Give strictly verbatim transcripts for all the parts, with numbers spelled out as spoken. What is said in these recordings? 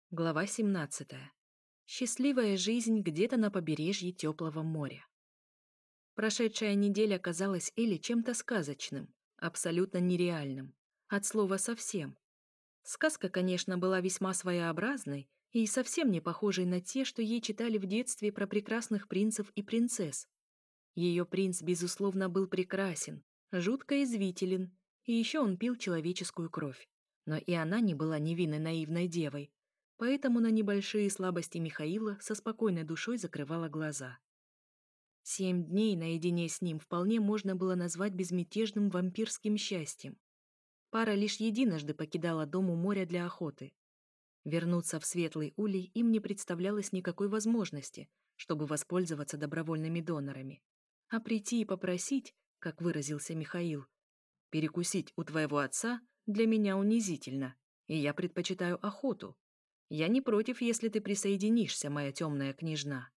Глава семнадцатая. Счастливая жизнь где-то на побережье теплого моря. Прошедшая неделя казалась Элли чем-то сказочным, абсолютно нереальным. От слова совсем. Сказка, конечно, была весьма своеобразной и совсем не похожей на те, что ей читали в детстве про прекрасных принцев и принцесс. Ее принц, безусловно, был прекрасен, жутко извителен, и еще он пил человеческую кровь. Но и она не была невинной наивной девой, поэтому на небольшие слабости Михаила со спокойной душой закрывала глаза. Семь дней наедине с ним вполне можно было назвать безмятежным вампирским счастьем. Пара лишь единожды покидала дом у моря для охоты. Вернуться в Светлый Улей им не представлялось никакой возможности, чтобы воспользоваться добровольными донорами. А прийти и попросить, как выразился Михаил, перекусить у твоего отца для меня унизительно, и я предпочитаю охоту. Я не против, если ты присоединишься, моя темная княжна.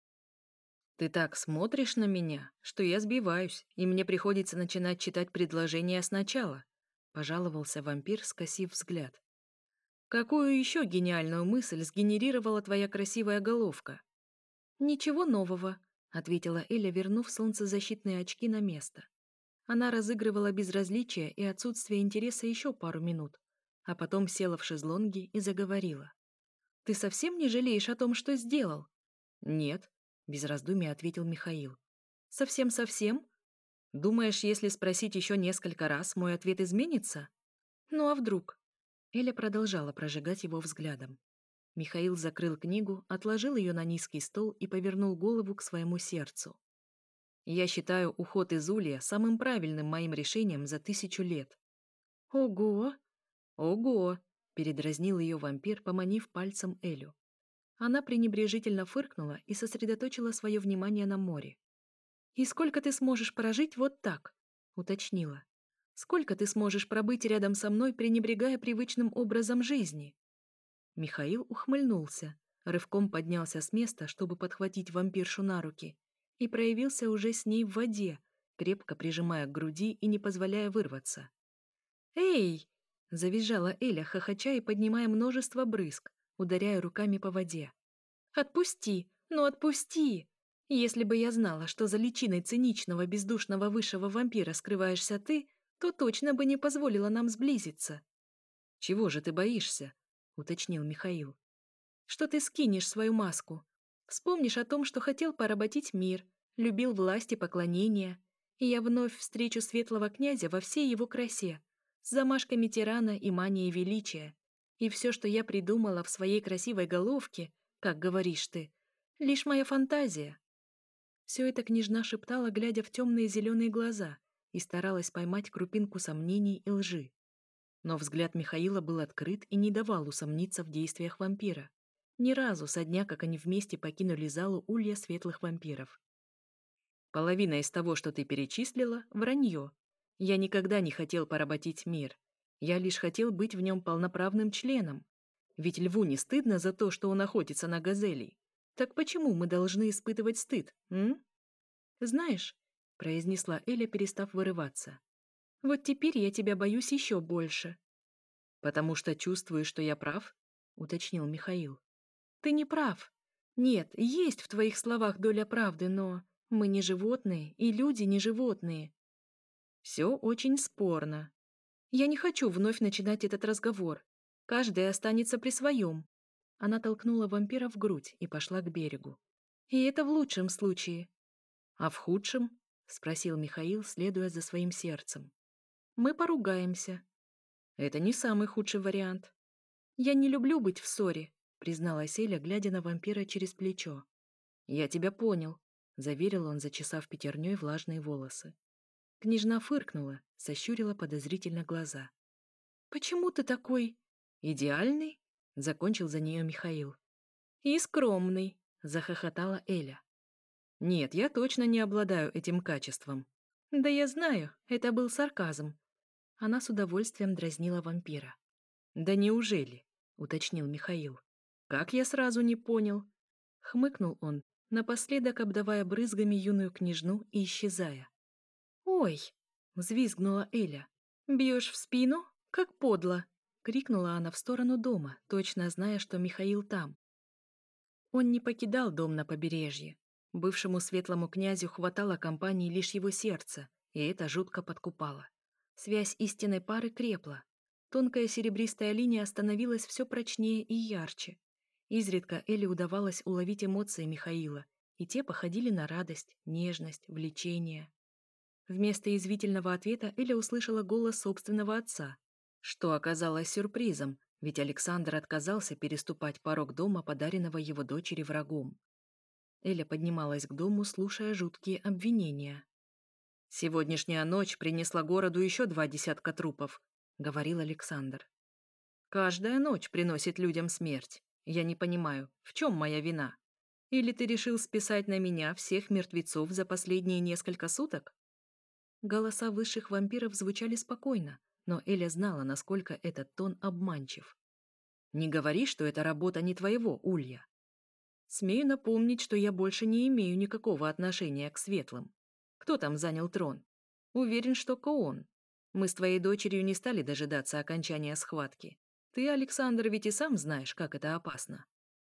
Ты так смотришь на меня, что я сбиваюсь, и мне приходится начинать читать предложения сначала, пожаловался вампир, скосив взгляд. Какую еще гениальную мысль сгенерировала твоя красивая головка? Ничего нового, ответила Эля, вернув солнцезащитные очки на место. Она разыгрывала безразличие и отсутствие интереса еще пару минут, а потом села в шезлонги и заговорила. «Ты совсем не жалеешь о том, что сделал?» «Нет», — без раздумий ответил Михаил. «Совсем-совсем? Думаешь, если спросить еще несколько раз, мой ответ изменится?» «Ну а вдруг?» Эля продолжала прожигать его взглядом. Михаил закрыл книгу, отложил ее на низкий стол и повернул голову к своему сердцу. «Я считаю уход из Улья самым правильным моим решением за тысячу лет». «Ого!» «Ого!» — передразнил ее вампир, поманив пальцем Элю. Она пренебрежительно фыркнула и сосредоточила свое внимание на море. «И сколько ты сможешь прожить вот так?» — уточнила. «Сколько ты сможешь пробыть рядом со мной, пренебрегая привычным образом жизни?» Михаил ухмыльнулся, рывком поднялся с места, чтобы подхватить вампиршу на руки, и проявился уже с ней в воде, крепко прижимая к груди и не позволяя вырваться. «Эй!» — завизжала Эля, хохоча и поднимая множество брызг, ударяя руками по воде. «Отпусти! Ну отпусти! Если бы я знала, что за личиной циничного бездушного высшего вампира скрываешься ты, то точно бы не позволила нам сблизиться». «Чего же ты боишься?» — уточнил Михаил. «Что ты скинешь свою маску. Вспомнишь о том, что хотел поработить мир, любил власть и поклонение, и я вновь встречу светлого князя во всей его красе, с замашками тирана и манией величия. И все, что я придумала в своей красивой головке, как говоришь ты, лишь моя фантазия». Все это княжна шептала, глядя в темные зеленые глаза, и старалась поймать крупинку сомнений и лжи. Но взгляд Михаила был открыт и не давал усомниться в действиях вампира. Ни разу со дня, как они вместе покинули залу Улья светлых вампиров. «Половина из того, что ты перечислила, вранье. Я никогда не хотел поработить мир. Я лишь хотел быть в нем полноправным членом. Ведь льву не стыдно за то, что он охотится на газелей. Так почему мы должны испытывать стыд, м?» «Знаешь», — произнесла Эля, перестав вырываться, «вот теперь я тебя боюсь еще больше». «Потому что чувствую, что я прав?» — уточнил Михаил. «Ты не прав. Нет, есть в твоих словах доля правды, но мы не животные, и люди не животные». «Все очень спорно. Я не хочу вновь начинать этот разговор. Каждый останется при своем». Она толкнула вампира в грудь и пошла к берегу. «И это в лучшем случае». «А в худшем?» — спросил Михаил, следуя за своим сердцем. «Мы поругаемся». «Это не самый худший вариант». «Я не люблю быть в ссоре», — призналась Эля, глядя на вампира через плечо. «Я тебя понял», — заверил он, зачесав пятерней влажные волосы. Княжна фыркнула, сощурила подозрительно глаза. «Почему ты такой идеальный?» — закончил за нее Михаил. «И скромный», — захохотала Эля. «Нет, я точно не обладаю этим качеством». «Да я знаю, это был сарказм». Она с удовольствием дразнила вампира. «Да неужели?» — уточнил Михаил. «Как я сразу не понял?» Хмыкнул он, напоследок обдавая брызгами юную княжну и исчезая. «Ой!» — взвизгнула Эля. «Бьешь в спину? Как подло!» Крикнула она в сторону дома, точно зная, что Михаил там. Он не покидал дом на побережье. Бывшему светлому князю хватало компании лишь его сердца, и это жутко подкупало. Связь истинной пары крепла. Тонкая серебристая линия становилась все прочнее и ярче. Изредка Эле удавалось уловить эмоции Михаила, и те походили на радость, нежность, влечение. Вместо извивительного ответа Эля услышала голос собственного отца, что оказалось сюрпризом, ведь Александр отказался переступать порог дома, подаренного его дочери врагом. Эля поднималась к дому, слушая жуткие обвинения. «Сегодняшняя ночь принесла городу еще два десятка трупов», — говорил Александр. «Каждая ночь приносит людям смерть. Я не понимаю, в чем моя вина? Или ты решил списать на меня всех мертвецов за последние несколько суток?» Голоса высших вампиров звучали спокойно, но Эля знала, насколько этот тон обманчив. «Не говори, что эта работа не твоего, Улья. Смею напомнить, что я больше не имею никакого отношения к светлым. Кто там занял трон? Уверен, что Коон. Мы с твоей дочерью не стали дожидаться окончания схватки. Ты, Александр, ведь и сам знаешь, как это опасно.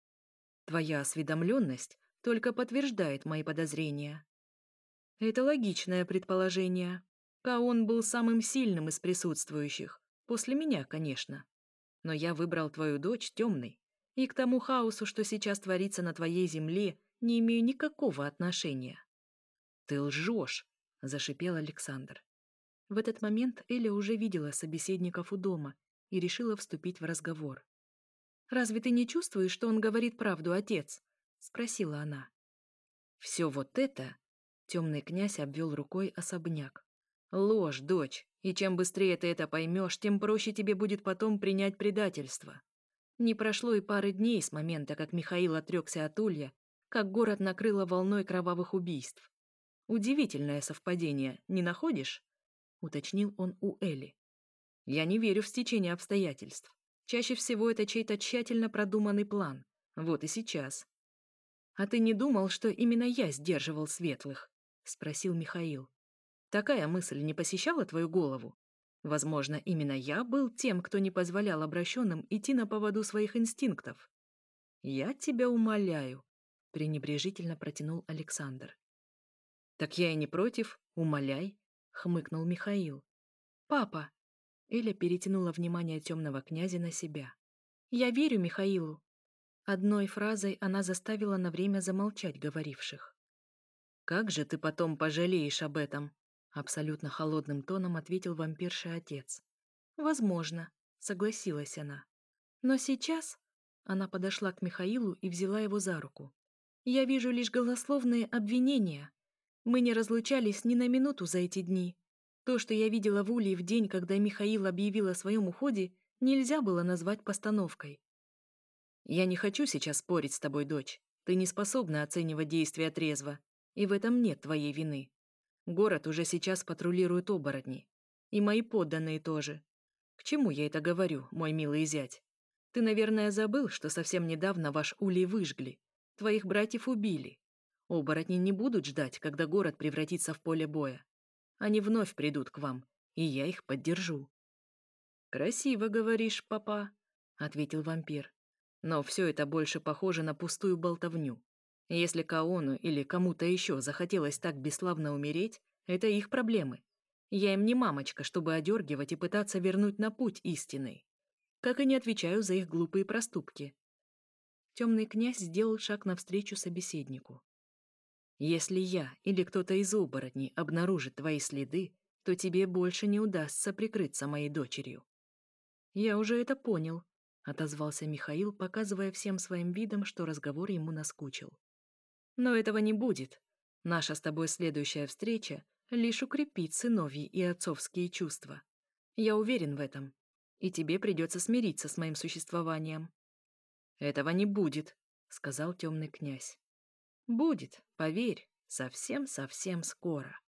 Твоя осведомленность только подтверждает мои подозрения. Это логичное предположение. Каон был самым сильным из присутствующих. После меня, конечно. Но я выбрал твою дочь темной. И к тому хаосу, что сейчас творится на твоей земле, не имею никакого отношения. Ты лжешь, зашипел Александр. В этот момент Эля уже видела собеседников у дома и решила вступить в разговор. «Разве ты не чувствуешь, что он говорит правду, отец?» — спросила она. «Все вот это...» — темный князь обвел рукой особняк. «Ложь, дочь, и чем быстрее ты это поймешь, тем проще тебе будет потом принять предательство. Не прошло и пары дней с момента, как Михаил отрекся от Улья, как город накрыло волной кровавых убийств. Удивительное совпадение, не находишь?» — уточнил он у Эли. «Я не верю в стечение обстоятельств. Чаще всего это чей-то тщательно продуманный план. Вот и сейчас». «А ты не думал, что именно я сдерживал светлых?» — спросил Михаил. «Такая мысль не посещала твою голову? Возможно, именно я был тем, кто не позволял обращенным идти на поводу своих инстинктов». «Я тебя умоляю», — пренебрежительно протянул Александр. «Так я и не против, умоляй», — хмыкнул Михаил. «Папа!» — Эля перетянула внимание темного князя на себя. «Я верю Михаилу». Одной фразой она заставила на время замолчать говоривших. «Как же ты потом пожалеешь об этом?» — абсолютно холодным тоном ответил вампирший отец. «Возможно», — согласилась она. «Но сейчас...» — она подошла к Михаилу и взяла его за руку. «Я вижу лишь голословные обвинения. Мы не разлучались ни на минуту за эти дни. То, что я видела в Улье в день, когда Михаил объявил о своем уходе, нельзя было назвать постановкой. Я не хочу сейчас спорить с тобой, дочь. Ты не способна оценивать действия трезво, и в этом нет твоей вины. Город уже сейчас патрулируют оборотни. И мои подданные тоже. К чему я это говорю, мой милый зять? Ты, наверное, забыл, что совсем недавно ваш улей выжгли. Твоих братьев убили. Оборотни не будут ждать, когда город превратится в поле боя. Они вновь придут к вам, и я их поддержу». «Красиво говоришь, папа», — ответил вампир. «Но все это больше похоже на пустую болтовню. Если Каону или кому-то еще захотелось так бесславно умереть, это их проблемы. Я им не мамочка, чтобы одергивать и пытаться вернуть на путь истинный. Как и не отвечаю за их глупые проступки». Темный князь сделал шаг навстречу собеседнику. «Если я или кто-то из оборотней обнаружит твои следы, то тебе больше не удастся прикрыться моей дочерью». «Я уже это понял», — отозвался Михаил, показывая всем своим видом, что разговор ему наскучил. «Но этого не будет. Наша с тобой следующая встреча лишь укрепит сыновьи и отцовские чувства. Я уверен в этом, и тебе придется смириться с моим существованием». «Этого не будет», — сказал темный князь. «Будет, поверь, совсем-совсем скоро».